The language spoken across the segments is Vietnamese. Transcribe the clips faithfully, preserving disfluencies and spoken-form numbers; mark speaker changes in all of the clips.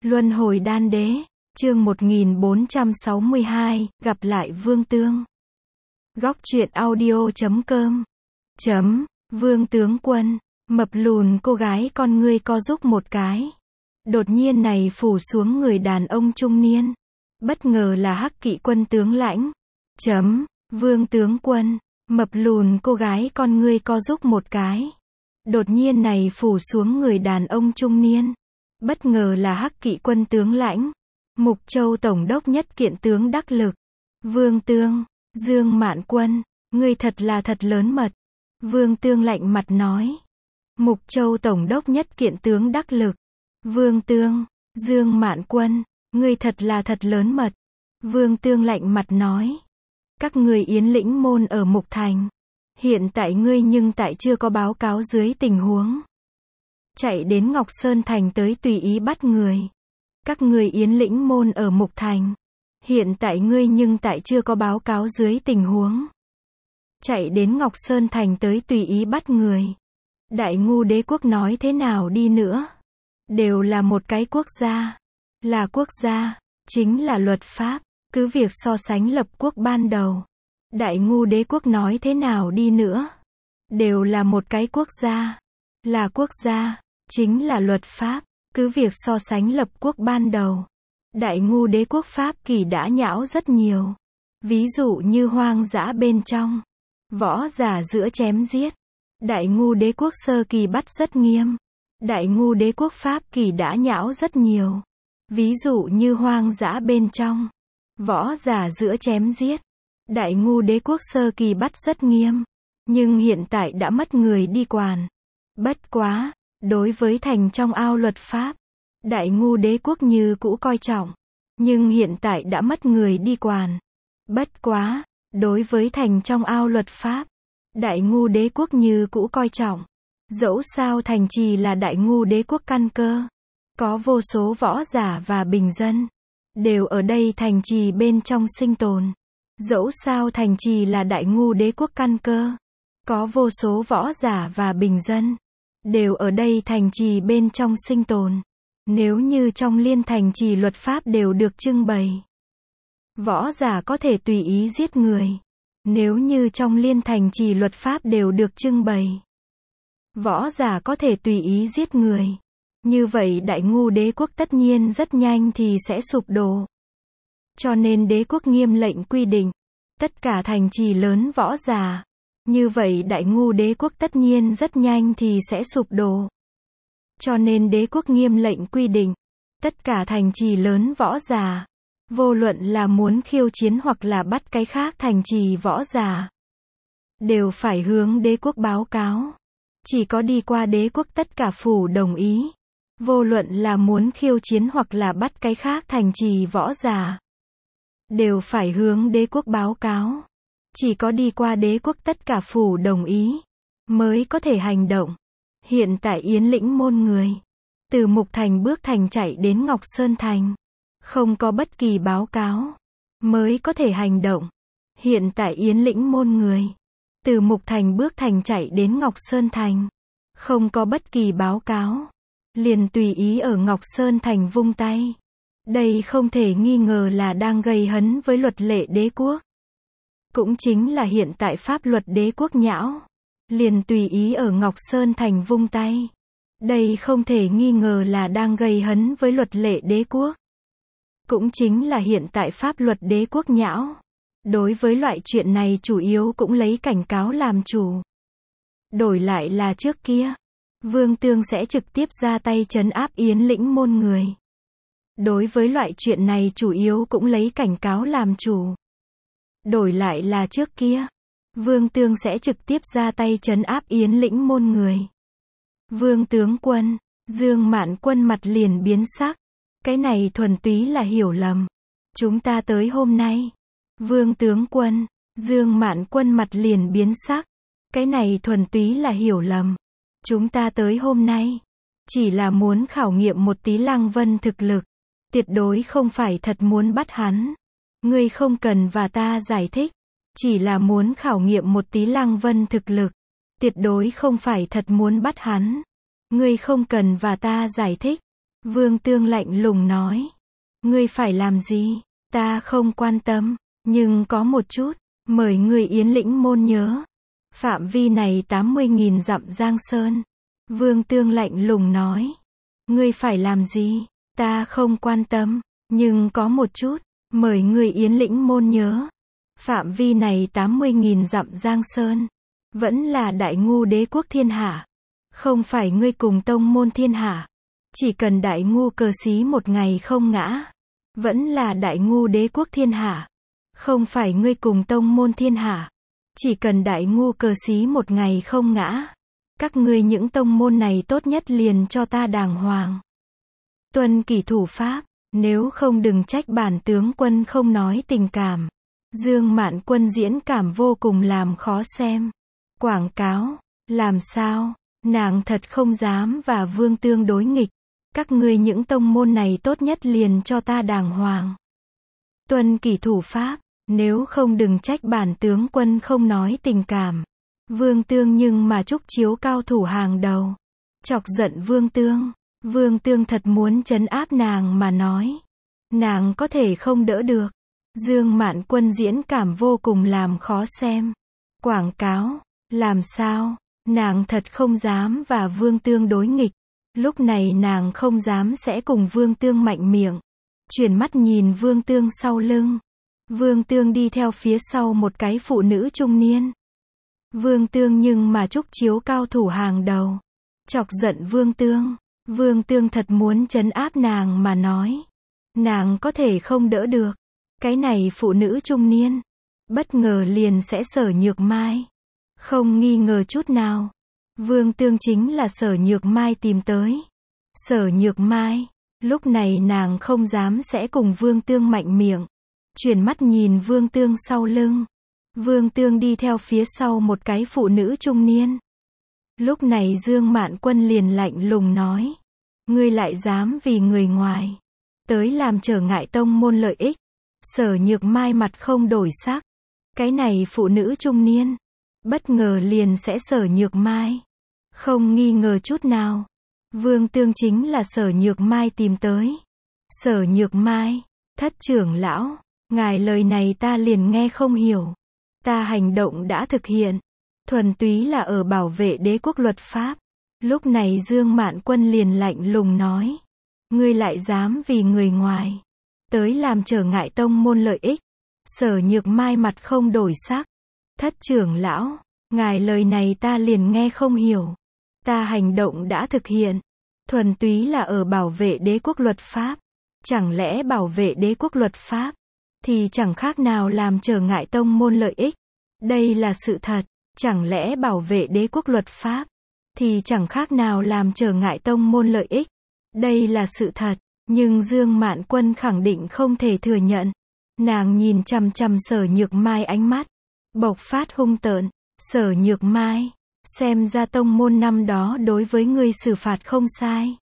Speaker 1: Luân hồi đan đế, chương một nghìn bốn trăm sáu mươi hai, gặp lại Vương Tương. Góc truyện audio chấm com. Chấm, Vương tướng quân, mập lùn cô gái con ngươi co rúm một cái. Đột nhiên này phủ xuống người đàn ông trung niên. Bất ngờ là Hắc Kỵ quân tướng lãnh. Chấm, Vương tướng quân, mập lùn cô gái con ngươi co rúm một cái. Đột nhiên này phủ xuống người đàn ông trung niên. Bất ngờ là Hắc Kỵ quân tướng lãnh. Mục Châu tổng đốc nhất kiện tướng đắc lực. Vương Tương, Dương Mạn Quân, ngươi thật là thật lớn mật. Vương Tương lạnh mặt nói. Mục Châu tổng đốc nhất kiện tướng đắc lực. Vương Tương, Dương Mạn Quân, ngươi thật là thật lớn mật. Vương Tương lạnh mặt nói. Các ngươi Yến lĩnh môn ở Mục Thành. Hiện tại ngươi nhưng tại chưa có báo cáo dưới tình huống. Chạy đến Ngọc Sơn Thành tới tùy ý bắt người. Các ngươi Yến lĩnh môn ở Mục Thành. Hiện tại ngươi nhưng tại chưa có báo cáo dưới tình huống. Chạy đến Ngọc Sơn Thành tới tùy ý bắt người. Đại ngu đế quốc nói thế nào đi nữa. Đều là một cái quốc gia. Là quốc gia. Chính là luật pháp. Cứ việc so sánh lập quốc ban đầu. Đại ngu đế quốc nói thế nào đi nữa. Đều là một cái quốc gia. Là quốc gia. Chính là luật pháp. Cứ việc so sánh lập quốc ban đầu. Đại ngu đế quốc Pháp kỳ đã nhão rất nhiều. Ví dụ như hoang dã bên trong. Võ giả giữa chém giết. Đại ngu đế quốc sơ kỳ bắt rất nghiêm. Đại ngu đế quốc Pháp kỳ đã nhão rất nhiều. Ví dụ như hoang dã bên trong. Võ giả giữa chém giết. Đại ngu đế quốc sơ kỳ bắt rất nghiêm. Nhưng hiện tại đã mất người đi quản. Bất quá, đối với thành trong ao luật pháp. Đại ngu đế quốc như cũ coi trọng. Nhưng hiện tại đã mất người đi quản. Bất quá, đối với thành trong ao luật pháp. Đại ngu đế quốc như cũ coi trọng. Dẫu sao thành trì là đại ngu đế quốc căn cơ. Có vô số võ giả và bình dân. Đều ở đây thành trì bên trong sinh tồn. Dẫu sao thành trì là đại ngu đế quốc căn cơ. Có vô số võ giả và bình dân. Đều ở đây thành trì bên trong sinh tồn. Nếu như trong liên thành trì luật pháp đều được trưng bày. Võ giả có thể tùy ý giết người. Nếu như trong liên thành trì luật pháp đều được trưng bày. Võ giả có thể tùy ý giết người. Như vậy đại ngu đế quốc tất nhiên rất nhanh thì sẽ sụp đổ. Cho nên đế quốc nghiêm lệnh quy định. Tất cả thành trì lớn võ giả. Như vậy đại ngu đế quốc tất nhiên rất nhanh thì sẽ sụp đổ. Cho nên đế quốc nghiêm lệnh quy định. Tất cả thành trì lớn võ giả. Vô luận là muốn khiêu chiến hoặc là bắt cái khác thành trì võ giả. Đều phải hướng đế quốc báo cáo. Chỉ có đi qua đế quốc tất cả phủ đồng ý. Vô luận là muốn khiêu chiến hoặc là bắt cái khác thành trì võ giả. Đều phải hướng đế quốc báo cáo. Chỉ có đi qua đế quốc tất cả phủ đồng ý. Mới có thể hành động. Hiện tại Yến lĩnh môn người. Từ Mục Thành bước thành chạy đến Ngọc Sơn Thành. Không có bất kỳ báo cáo. Mới có thể hành động. Hiện tại Yến lĩnh môn người. Từ Mục Thành bước thành chạy đến Ngọc Sơn Thành. Không có bất kỳ báo cáo. Liền tùy ý ở Ngọc Sơn Thành vung tay. Đây không thể nghi ngờ là đang gây hấn với luật lệ đế quốc. Cũng chính là hiện tại pháp luật đế quốc nhão. Liền tùy ý ở Ngọc Sơn Thành vung tay. Đây không thể nghi ngờ là đang gây hấn với luật lệ đế quốc. Cũng chính là hiện tại pháp luật đế quốc nhão. Đối với loại chuyện này chủ yếu cũng lấy cảnh cáo làm chủ. Đổi lại là trước kia. Vương Tương sẽ trực tiếp ra tay trấn áp Yến lĩnh môn người. Đối với loại chuyện này chủ yếu cũng lấy cảnh cáo làm chủ. Đổi lại là trước kia. Vương Tương sẽ trực tiếp ra tay trấn áp Yến lĩnh môn người. Vương tướng quân, Dương Mạn Quân mặt liền biến sắc. Cái này thuần túy là hiểu lầm. Chúng ta tới hôm nay. Vương tướng quân, Dương Mạn Quân mặt liền biến sắc. Cái này thuần túy là hiểu lầm. Chúng ta tới hôm nay. Chỉ là muốn khảo nghiệm một tí Lăng Vân thực lực. Tuyệt đối không phải thật muốn bắt hắn. Ngươi không cần và ta giải thích. Chỉ là muốn khảo nghiệm một tí Lăng Vân thực lực. Tuyệt đối không phải thật muốn bắt hắn. Ngươi không cần và ta giải thích. Vương Tương lạnh lùng nói. Ngươi phải làm gì? Ta không quan tâm, nhưng có một chút, mời ngươi Yến Lĩnh môn nhớ. Phạm vi này tám mươi nghìn dặm Giang Sơn. Vương Tương lạnh lùng nói. Ngươi phải làm gì? Ta không quan tâm, nhưng có một chút, mời ngươi Yến Lĩnh môn nhớ. Phạm vi này tám mươi nghìn dặm Giang Sơn, vẫn là đại ngu đế quốc thiên hạ. Không phải ngươi cùng tông môn thiên hạ. Chỉ cần đại ngu cờ xí một ngày không ngã, vẫn là đại ngu đế quốc thiên hạ. Không phải ngươi cùng tông môn thiên hạ. Chỉ cần đại ngu cờ xí một ngày không ngã, các ngươi những tông môn này tốt nhất liền cho ta đàng hoàng. Tuân kỷ thủ pháp, nếu không đừng trách bản tướng quân không nói tình cảm. Dương Mạn Quân diễn cảm vô cùng làm khó xem. Quảng cáo, làm sao, nàng thật không dám và Vương Tương đối nghịch. Các ngươi những tông môn này tốt nhất liền cho ta đàng hoàng. Tuân kỷ thủ pháp, nếu không đừng trách bản tướng quân không nói tình cảm. Vương Tương nhưng mà trúc chiếu cao thủ hàng đầu. Chọc giận Vương Tương. Vương Tương thật muốn trấn áp nàng mà nói. Nàng có thể không đỡ được. Dương Mạn Quân diễn cảm vô cùng làm khó xem. Quảng cáo, làm sao, nàng thật không dám và Vương Tương đối nghịch. Lúc này nàng không dám sẽ cùng Vương Tương mạnh miệng. Chuyển mắt nhìn Vương Tương sau lưng. Vương Tương đi theo phía sau một cái phụ nữ trung niên. Vương Tương nhưng mà trúc chiếu cao thủ hàng đầu. Chọc giận Vương Tương. Vương Tương thật muốn trấn áp nàng mà nói. Nàng có thể không đỡ được. Cái này phụ nữ trung niên. Bất ngờ liền sẽ Sở Nhược Mai. Không nghi ngờ chút nào. Vương Tương chính là Sở Nhược Mai tìm tới. Sở Nhược Mai. Lúc này nàng không dám sẽ cùng Vương Tương mạnh miệng. Chuyển mắt nhìn Vương Tương sau lưng. Vương Tương đi theo phía sau một cái phụ nữ trung niên. Lúc này Dương Mạn Quân liền lạnh lùng nói. Ngươi lại dám vì người ngoài tới làm trở ngại tông môn lợi ích. Sở Nhược Mai mặt không đổi sắc. Cái này phụ nữ trung niên. Bất ngờ liền sẽ Sở Nhược Mai. Không nghi ngờ chút nào. Vương Tương chính là Sở Nhược Mai tìm tới. Sở Nhược Mai, thất trưởng lão, ngài lời này ta liền nghe không hiểu. Ta hành động đã thực hiện. Thuần túy là ở bảo vệ đế quốc luật pháp. Lúc này Dương Mạn Quân liền lạnh lùng nói. Ngươi lại dám vì người ngoài tới làm trở ngại tông môn lợi ích. Sở Nhược Mai mặt không đổi sắc. Thất trưởng lão, ngài lời này ta liền nghe không hiểu. Ta hành động đã thực hiện. Thuần túy là ở bảo vệ đế quốc luật pháp. Chẳng lẽ bảo vệ đế quốc luật pháp thì chẳng khác nào làm trở ngại tông môn lợi ích. Đây là sự thật. Chẳng lẽ bảo vệ đế quốc luật pháp thì chẳng khác nào làm trở ngại tông môn lợi ích. Đây là sự thật. Nhưng Dương Mạn Quân khẳng định không thể thừa nhận. Nàng nhìn chằm chằm Sở Nhược Mai ánh mắt bộc phát hung tợn. Sở Nhược Mai, xem ra tông môn năm đó đối với ngươi xử phạt không sai.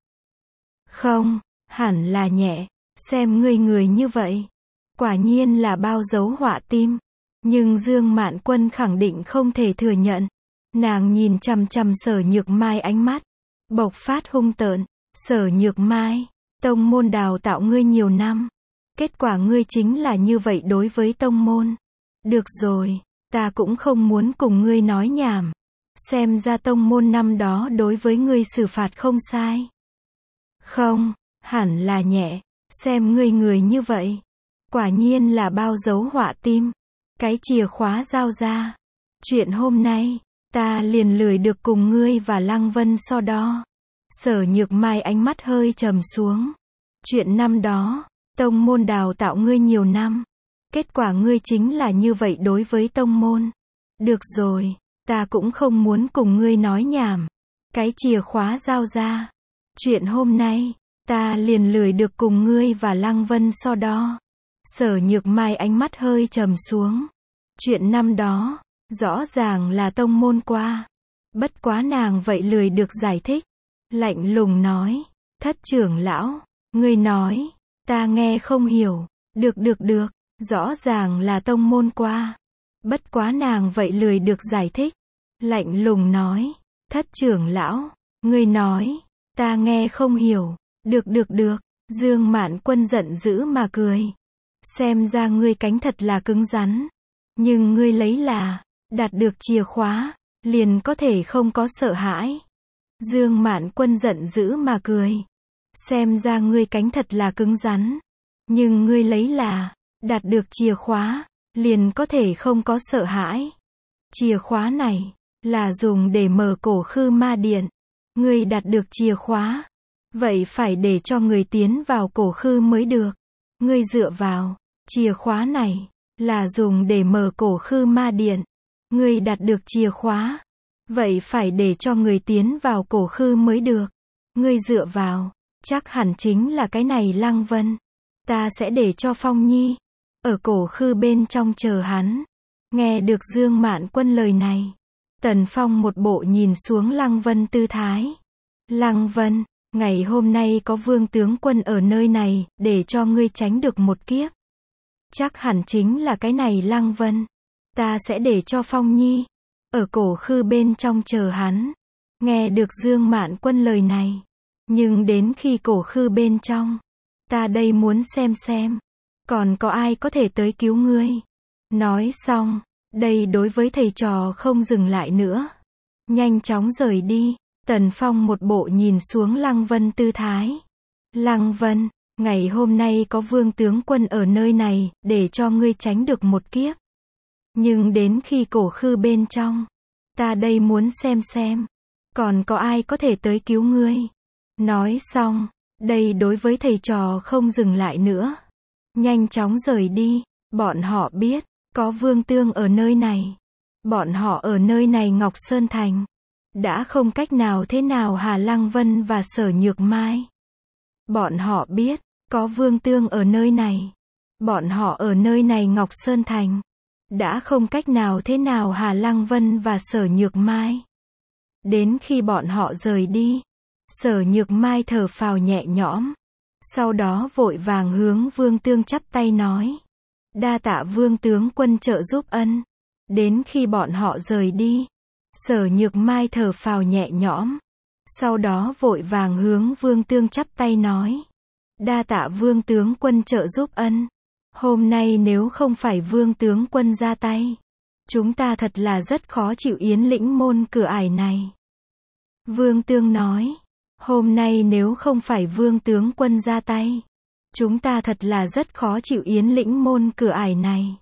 Speaker 1: Không, hẳn là nhẹ. Xem ngươi người như vậy, quả nhiên là bao dấu họa tim. Nhưng Dương Mạn Quân khẳng định không thể thừa nhận. Nàng nhìn chằm chằm Sở Nhược Mai ánh mắt bộc phát hung tợn. Sở Nhược Mai, tông môn đào tạo ngươi nhiều năm. Kết quả ngươi chính là như vậy đối với tông môn. Được rồi, ta cũng không muốn cùng ngươi nói nhảm. Xem ra tông môn năm đó đối với ngươi xử phạt không sai. Không, hẳn là nhẹ. Xem ngươi người như vậy, quả nhiên là bao dấu họa tim. Cái chìa khóa giao ra. Chuyện hôm nay, ta liền lười được cùng ngươi và Lăng Vân so đo. Sở Nhược Mai ánh mắt hơi trầm xuống. Chuyện năm đó, tông môn đào tạo ngươi nhiều năm. Kết quả ngươi chính là như vậy đối với tông môn. Được rồi, ta cũng không muốn cùng ngươi nói nhảm. Cái chìa khóa giao ra. Chuyện hôm nay, ta liền lười được cùng ngươi và Lăng Vân so đo. Sở Nhược Mai ánh mắt hơi trầm xuống. Chuyện năm đó, rõ ràng là tông môn qua. Bất quá nàng vậy lười được giải thích. Lạnh lùng nói. Thất trưởng lão, ngươi nói, ta nghe không hiểu. Được được được, rõ ràng là tông môn qua. Bất quá nàng vậy lười được giải thích. Lạnh lùng nói. Thất trưởng lão, ngươi nói, ta nghe không hiểu. Được được được, Dương Mạn Quân giận dữ mà cười. Xem ra ngươi cánh thật là cứng rắn. Nhưng ngươi lấy là, đạt được chìa khóa, liền có thể không có sợ hãi. Dương Mạn Quân giận dữ mà cười. Xem ra ngươi cánh thật là cứng rắn. Nhưng ngươi lấy là, đạt được chìa khóa, liền có thể không có sợ hãi. Chìa khóa này, là dùng để mở cổ khư ma điện. Ngươi đạt được chìa khóa. Vậy phải để cho người tiến vào cổ khư mới được. Ngươi dựa vào, chìa khóa này, là dùng để mở cổ khư ma điện. Ngươi đạt được chìa khóa. Vậy phải để cho người tiến vào cổ khư mới được. Ngươi dựa vào, chắc hẳn chính là cái này Lăng Vân. Ta sẽ để cho Phong Nhi, ở cổ khư bên trong chờ hắn. Nghe được Dương Mạn Quân lời này. Tần Phong một bộ nhìn xuống Lăng Vân tư thái. Lăng Vân, ngày hôm nay có Vương tướng quân ở nơi này, để cho ngươi tránh được một kiếp. Chắc hẳn chính là cái này Lăng Vân. Ta sẽ để cho Phong Nhi, ở cổ khư bên trong chờ hắn. Nghe được Dương Mạn Quân lời này. Nhưng đến khi cổ khư bên trong, ta đây muốn xem xem, còn có ai có thể tới cứu ngươi. Nói xong, đây đối với thầy trò không dừng lại nữa. Nhanh chóng rời đi. Tần Phong một bộ nhìn xuống Lăng Vân tư thái. Lăng Vân, ngày hôm nay có Vương tướng quân ở nơi này, để cho ngươi tránh được một kiếp. Nhưng đến khi cổ khư bên trong, ta đây muốn xem xem, còn có ai có thể tới cứu ngươi. Nói xong, đây đối với thầy trò không dừng lại nữa. Nhanh chóng rời đi. Bọn họ biết, có Vương Tương ở nơi này. Bọn họ ở nơi này Ngọc Sơn Thành. Đã không cách nào thế nào Hà Lăng Vân và Sở Nhược Mai. Bọn họ biết, có Vương Tương ở nơi này. Bọn họ ở nơi này Ngọc Sơn Thành. Đã không cách nào thế nào Hà Lăng Vân và Sở Nhược Mai. Đến khi bọn họ rời đi, Sở Nhược Mai thở phào nhẹ nhõm. Sau đó vội vàng hướng Vương Tương chắp tay nói. Đa tạ Vương tướng quân trợ giúp ân. Đến khi bọn họ rời đi, Sở Nhược Mai thở phào nhẹ nhõm. Sau đó vội vàng hướng Vương Tương chắp tay nói. Đa tạ Vương tướng quân trợ giúp ân. Hôm nay nếu không phải Vương tướng quân ra tay, chúng ta thật là rất khó chịu Yến Lĩnh môn cửa ải này. Vương Tương nói. Hôm nay nếu không phải Vương tướng quân ra tay, chúng ta thật là rất khó chịu Yến Lĩnh môn cửa ải này.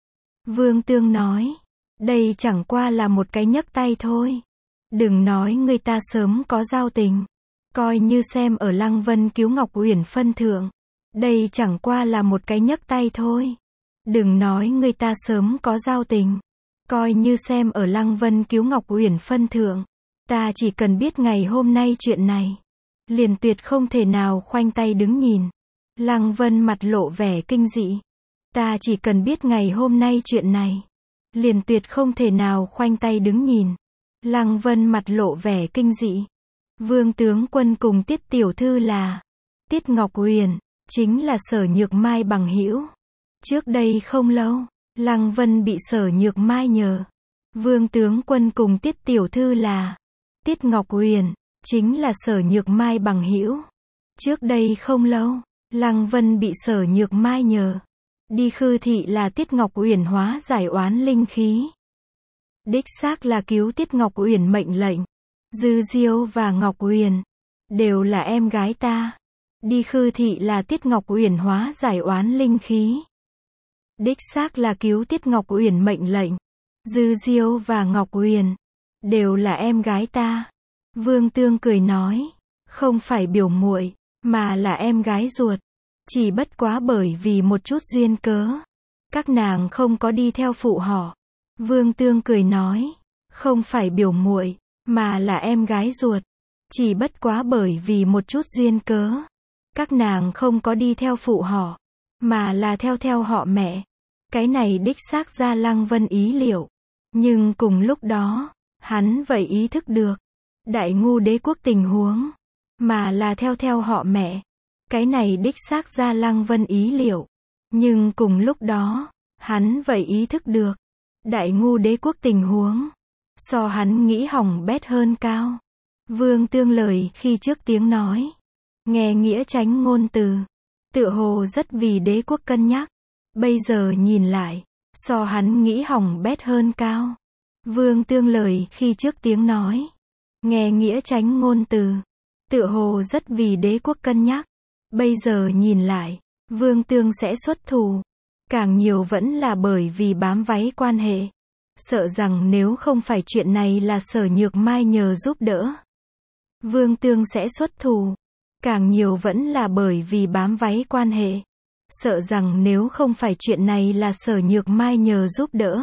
Speaker 1: Vương Tương nói. Đây chẳng qua là một cái nhấc tay thôi. Đừng nói người ta sớm có giao tình. Coi như xem ở Lăng Vân cứu Ngọc Uyển phân thượng. Đây chẳng qua là một cái nhấc tay thôi. Đừng nói người ta sớm có giao tình. Coi như xem ở Lăng Vân cứu Ngọc Uyển phân thượng. Ta chỉ cần biết ngày hôm nay chuyện này, liền tuyệt không thể nào khoanh tay đứng nhìn. Lăng Vân mặt lộ vẻ kinh dị. Ta chỉ cần biết ngày hôm nay chuyện này, liền tuyệt không thể nào khoanh tay đứng nhìn. Lăng Vân mặt lộ vẻ kinh dị. Vương tướng quân cùng Tiết tiểu thư là Tiết Ngọc Uyển, chính là Sở Nhược Mai bằng hữu. Trước đây không lâu, Lăng Vân bị Sở Nhược Mai nhờ. Vương tướng quân cùng Tiết tiểu thư là Tiết Ngọc Uyển, chính là Sở Nhược Mai bằng hữu. Trước đây không lâu, Lăng Vân bị Sở Nhược Mai nhờ đi khư thị là Tiết Ngọc Uyển hóa giải oán linh khí. Đích xác là cứu Tiết Ngọc Uyển mệnh lệnh. Dư Diêu và Ngọc Uyển đều là em gái ta. Đi khư thị là Tiết Ngọc Uyển hóa giải oán linh khí. Đích xác là cứu Tiết Ngọc Uyển mệnh lệnh. Dư Diêu và Ngọc Uyển đều là em gái ta. Vương Tương cười nói. Không phải biểu muội, mà là em gái ruột. Chỉ bất quá bởi vì một chút duyên cớ, các nàng không có đi theo phụ họ. Vương Tương cười nói. Không phải biểu muội, mà là em gái ruột. Chỉ bất quá bởi vì một chút duyên cớ, các nàng không có đi theo phụ họ, mà là theo theo họ mẹ. Cái này đích xác ra Lăng Vân ý liệu. Nhưng cùng lúc đó, hắn vậy ý thức được Đại Ngu đế quốc tình huống, mà là theo theo họ mẹ. Cái này đích xác ra Lăng Vân ý liệu. Nhưng cùng lúc đó, hắn vậy ý thức được Đại Ngu đế quốc tình huống, so hắn nghĩ hỏng bét hơn cao. Vương Tương lời khi trước tiếng nói. Nghe nghĩa chánh ngôn từ. Tựa hồ rất vì đế quốc cân nhắc. Bây giờ nhìn lại, so hắn nghĩ hỏng bét hơn cao. Vương Tương lời khi trước tiếng nói. Nghe nghĩa chánh ngôn từ. Tựa hồ rất vì đế quốc cân nhắc. Bây giờ nhìn lại, Vương Tương sẽ xuất thủ. Càng nhiều vẫn là bởi vì bám váy quan hệ. Sợ rằng nếu không phải chuyện này là Sở Nhược Mai nhờ giúp đỡ, Vương Tương sẽ xuất thủ. Càng nhiều vẫn là bởi vì bám váy quan hệ. Sợ rằng nếu không phải chuyện này là Sở Nhược Mai nhờ giúp đỡ,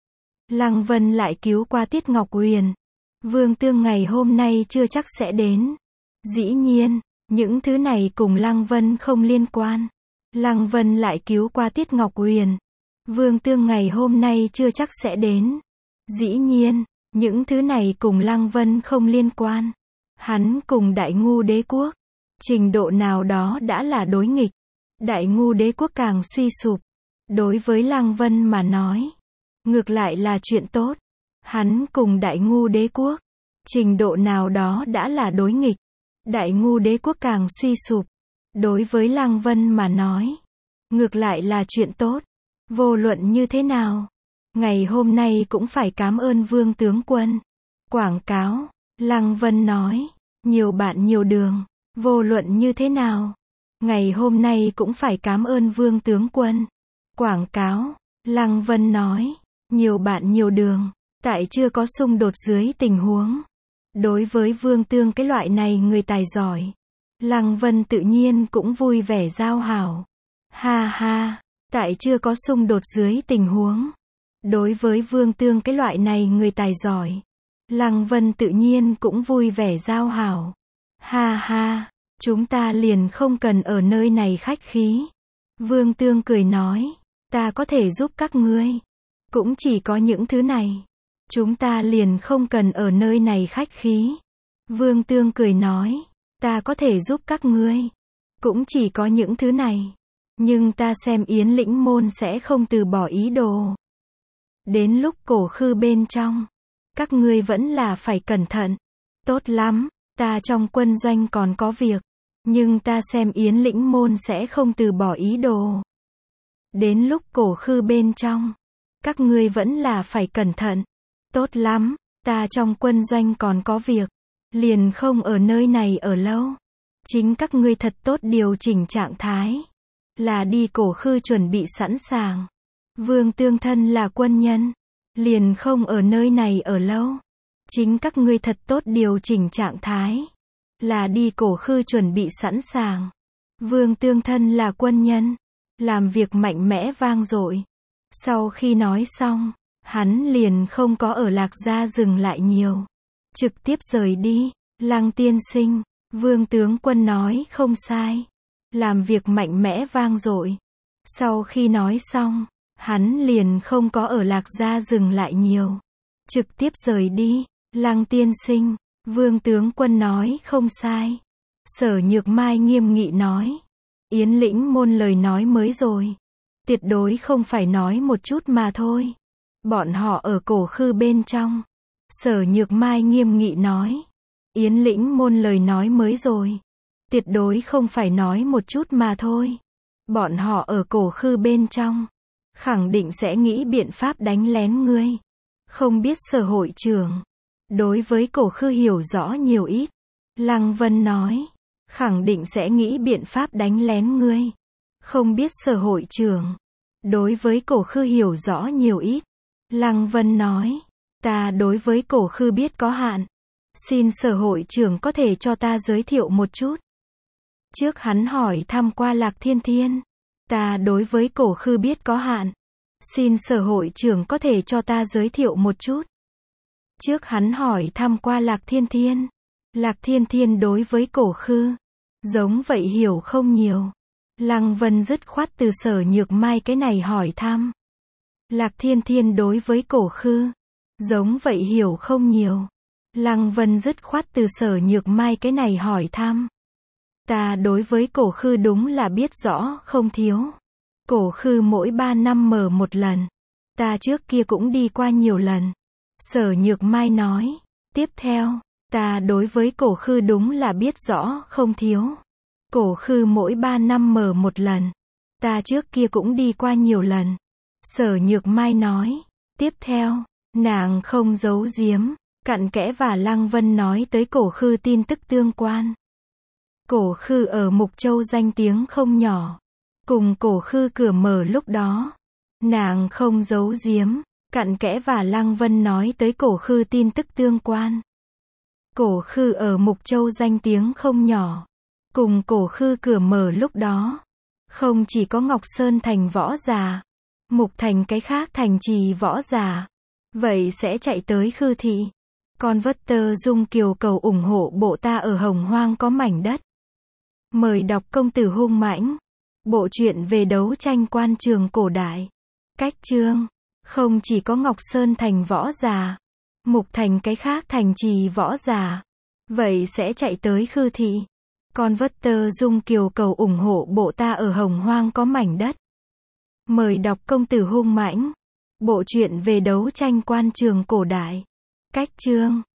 Speaker 1: Lăng Vân lại cứu qua Tiết Ngọc Huyền. Vương Tương ngày hôm nay chưa chắc sẽ đến. Dĩ nhiên, những thứ này cùng Lăng Vân không liên quan. Lăng Vân lại cứu qua Tiết Ngọc Huyền. Vương Tương ngày hôm nay chưa chắc sẽ đến. Dĩ nhiên, những thứ này cùng Lăng Vân không liên quan. Hắn cùng Đại Ngu Đế quốc, trình độ nào đó đã là đối nghịch. Đại Ngu Đế quốc càng suy sụp. Đối với Lăng Vân mà nói, ngược lại là chuyện tốt. Hắn cùng Đại Ngu Đế quốc, trình độ nào đó đã là đối nghịch. Đại Ngu Đế quốc càng suy sụp. Đối với Lăng Vân mà nói, ngược lại là chuyện tốt. Vô luận như thế nào, ngày hôm nay cũng phải cảm ơn Vương tướng quân. Quảng cáo, Lăng Vân nói, nhiều bạn nhiều đường. Vô luận như thế nào, ngày hôm nay cũng phải cảm ơn Vương tướng quân. Quảng cáo, Lăng Vân nói, nhiều bạn nhiều đường. Tại chưa có xung đột dưới tình huống, đối với Vương Tương cái loại này người tài giỏi, Lăng Vân tự nhiên cũng vui vẻ giao hảo. Ha ha, tại chưa có xung đột dưới tình huống, đối với Vương Tương cái loại này người tài giỏi, Lăng Vân tự nhiên cũng vui vẻ giao hảo. Ha ha, chúng ta liền không cần ở nơi này khách khí. Vương Tương cười nói, ta có thể giúp các ngươi. Cũng chỉ có những thứ này. Chúng ta liền không cần ở nơi này khách khí. Vương Tương cười nói, ta có thể giúp các ngươi. Cũng chỉ có những thứ này. Nhưng ta xem Yến Lĩnh Môn sẽ không từ bỏ ý đồ. Đến lúc cổ khư bên trong, các ngươi vẫn là phải cẩn thận. Tốt lắm, ta trong quân doanh còn có việc. Nhưng ta xem Yến Lĩnh Môn sẽ không từ bỏ ý đồ. Đến lúc cổ khư bên trong, các ngươi vẫn là phải cẩn thận. Tốt lắm, ta trong quân doanh còn có việc. Liền không ở nơi này ở lâu. Chính các ngươi thật tốt điều chỉnh trạng thái. Là đi cổ khư chuẩn bị sẵn sàng. Vương Tương thân là quân nhân. Liền không ở nơi này ở lâu. Chính các ngươi thật tốt điều chỉnh trạng thái. Là đi cổ khư chuẩn bị sẵn sàng. Vương Tương thân là quân nhân. Làm việc mạnh mẽ vang dội. Sau khi nói xong, hắn liền không có ở Lạc Gia dừng lại nhiều. Trực tiếp rời đi. Lăng tiên sinh, Vương tướng quân nói không sai. Làm việc mạnh mẽ vang dội. Sau khi nói xong, hắn liền không có ở Lạc Gia dừng lại nhiều. Trực tiếp rời đi. Lăng tiên sinh, Vương tướng quân nói không sai. Sở Nhược Mai nghiêm nghị nói. Yến Lĩnh Môn lời nói mới rồi. Tuyệt đối không phải nói một chút mà thôi. Bọn họ ở cổ khư bên trong. Sở Nhược Mai nghiêm nghị nói. Yến Lĩnh Môn lời nói mới rồi. Tuyệt đối không phải nói một chút mà thôi. Bọn họ ở cổ khư bên trong. Khẳng định sẽ nghĩ biện pháp đánh lén ngươi. Không biết Sở hội trưởng đối với cổ khư hiểu rõ nhiều ít. Lăng Vân nói. Khẳng định sẽ nghĩ biện pháp đánh lén ngươi. Không biết Sở hội trưởng đối với cổ khư hiểu rõ nhiều ít. Lăng Vân nói. Ta đối với cổ khư biết có hạn. Xin Sở hội trưởng có thể cho ta giới thiệu một chút. Trước hắn hỏi thăm qua Lạc Thiên Thiên. Ta đối với cổ khư biết có hạn. Xin Sở hội trưởng có thể cho ta giới thiệu một chút. Trước hắn hỏi thăm qua Lạc Thiên Thiên. Lạc Thiên Thiên đối với cổ khư, giống vậy hiểu không nhiều. Lăng Vân dứt khoát từ Sở Nhược Mai cái này hỏi thăm. Lạc Thiên Thiên đối với cổ khư, giống vậy hiểu không nhiều. Lăng Vân dứt khoát từ Sở Nhược Mai cái này hỏi thăm. Ta đối với cổ khư đúng là biết rõ không thiếu. Cổ khư mỗi ba năm mở một lần. Ta trước kia cũng đi qua nhiều lần. Sở Nhược Mai nói. Tiếp theo, ta đối với cổ khư đúng là biết rõ không thiếu. Cổ khư mỗi ba năm mở một lần. Ta trước kia cũng đi qua nhiều lần. Sở Nhược Mai nói. Tiếp theo, nàng không giấu giếm, cặn kẽ và Lăng Vân nói tới cổ khư tin tức tương quan. Cổ khư ở Mục Châu danh tiếng không nhỏ. Cùng cổ khư cửa mở lúc đó. Nàng không giấu giếm, cặn kẽ và Lăng Vân nói tới cổ khư tin tức tương quan. Cổ khư ở Mục Châu danh tiếng không nhỏ. Cùng cổ khư cửa mở lúc đó. Không chỉ có Ngọc Sơn thành võ giả. Mục thành cái khác thành trì võ giả. Vậy sẽ chạy tới khư thị. Con vất tơ dung kiều cầu ủng hộ bộ ta ở Hồng Hoang có mảnh đất. Mời đọc Công tử hung mãnh. Bộ truyện về đấu tranh quan trường cổ đại. Cách chương. Không chỉ có Ngọc Sơn thành võ giả. Mục thành cái khác thành trì võ giả. Vậy sẽ chạy tới khư thị. Con vất tơ dung kiều cầu ủng hộ bộ ta ở Hồng Hoang có mảnh đất. Mời đọc Công tử hung mãnh. Bộ truyện về đấu tranh quan trường cổ đại. Cách chương.